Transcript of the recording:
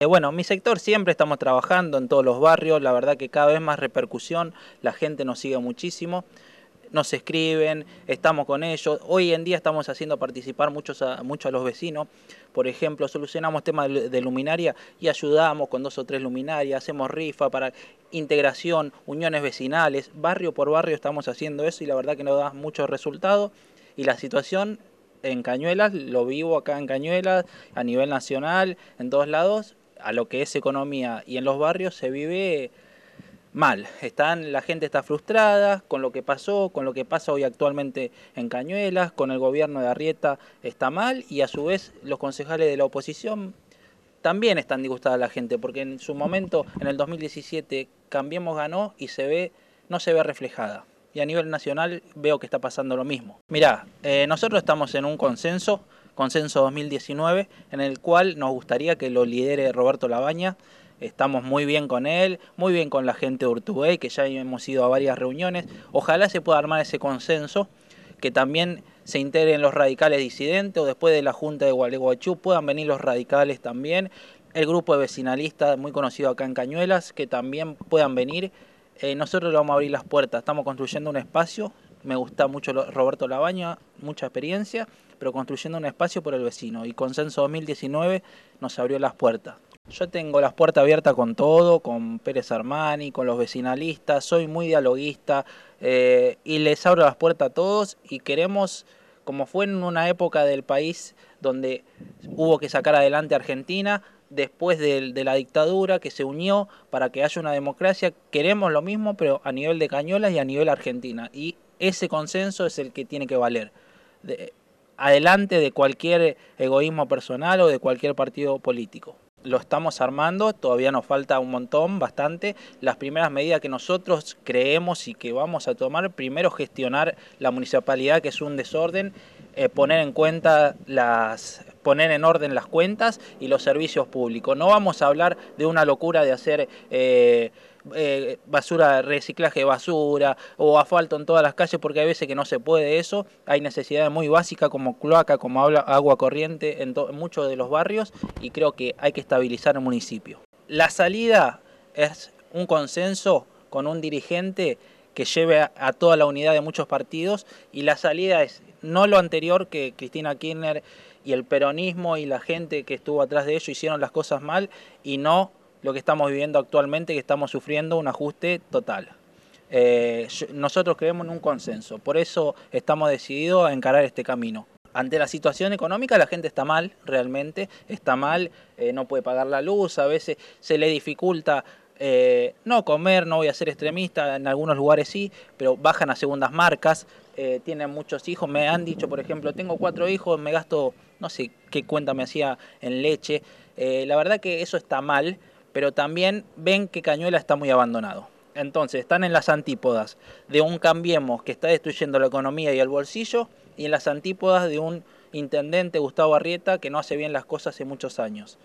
Bueno, mi sector siempre estamos trabajando en todos los barrios, la verdad que cada vez más repercusión, la gente nos sigue muchísimo, nos escriben, estamos con ellos. Hoy en día estamos haciendo participar mucho a los vecinos. Por ejemplo, solucionamos temas de luminaria y ayudamos con 2 o 3 luminarias, hacemos rifa para integración, uniones vecinales, barrio por barrio estamos haciendo eso y la verdad que nos da muchos resultados. Y la situación en Cañuelas, lo vivo acá en Cañuelas, a nivel nacional, en todos lados, a lo que es economía y en los barrios se vive mal. La gente está frustrada con lo que pasó, con lo que pasa hoy actualmente en Cañuelas, con el gobierno de Arrieta está mal y a su vez los concejales de la oposición también están disgustadas la gente, porque en su momento, en el 2017, Cambiemos ganó y no se ve reflejada. Y a nivel nacional veo que está pasando lo mismo. Mirá, nosotros estamos en un consenso 2019, en el cual nos gustaría que lo lidere Roberto Labaña. Estamos muy bien con él, muy bien con la gente de Urtubey, que ya hemos ido a varias reuniones. Ojalá se pueda armar ese consenso, que también se integren los radicales disidentes o después de la Junta de Gualeguaychú puedan venir los radicales también. El grupo de vecinalistas muy conocido acá en Cañuelas, que también puedan venir. Nosotros le vamos a abrir las puertas, estamos construyendo un espacio. Me gusta mucho Roberto Labaña, mucha experiencia, pero construyendo un espacio por el vecino. Y Consenso 2019 nos abrió las puertas. Yo tengo las puertas abiertas con todo, con Pérez Armani, con los vecinalistas, soy muy dialoguista y les abro las puertas a todos y queremos, como fue en una época del país donde hubo que sacar adelante a Argentina, después de la dictadura que se unió para que haya una democracia, queremos lo mismo pero a nivel de Cañuelas y a nivel Argentina y ese consenso es el que tiene que valer. Adelante de cualquier egoísmo personal o de cualquier partido político. Lo estamos armando, todavía nos falta un montón, bastante. Las primeras medidas que nosotros creemos y que vamos a tomar, primero gestionar la municipalidad, que es un desorden, poner en orden las cuentas y los servicios públicos. No vamos a hablar de una locura de hacer basura, reciclaje de basura o asfalto en todas las calles, porque hay veces que no se puede eso. Hay necesidades muy básicas como cloaca, como agua corriente en muchos de los barrios y creo que hay que estabilizar el municipio. La salida es un consenso con un dirigente que lleve a toda la unidad de muchos partidos y la salida es no lo anterior, que Cristina Kirchner y el peronismo y la gente que estuvo atrás de ello hicieron las cosas mal, y no lo que estamos viviendo actualmente, que estamos sufriendo un ajuste total. Nosotros creemos en un consenso, por eso estamos decididos a encarar este camino. Ante la situación económica la gente está mal, realmente está mal, no puede pagar la luz, a veces se le dificulta no comer, no voy a ser extremista, en algunos lugares sí, pero bajan a segundas marcas, tienen muchos hijos, me han dicho, por ejemplo, tengo 4 hijos, me gasto, no sé qué cuenta me hacía en leche, la verdad que eso está mal, pero también ven que Cañuelas está muy abandonado. Entonces están en las antípodas de un Cambiemos que está destruyendo la economía y el bolsillo, y en las antípodas de un intendente, Gustavo Arrieta, que no hace bien las cosas hace muchos años.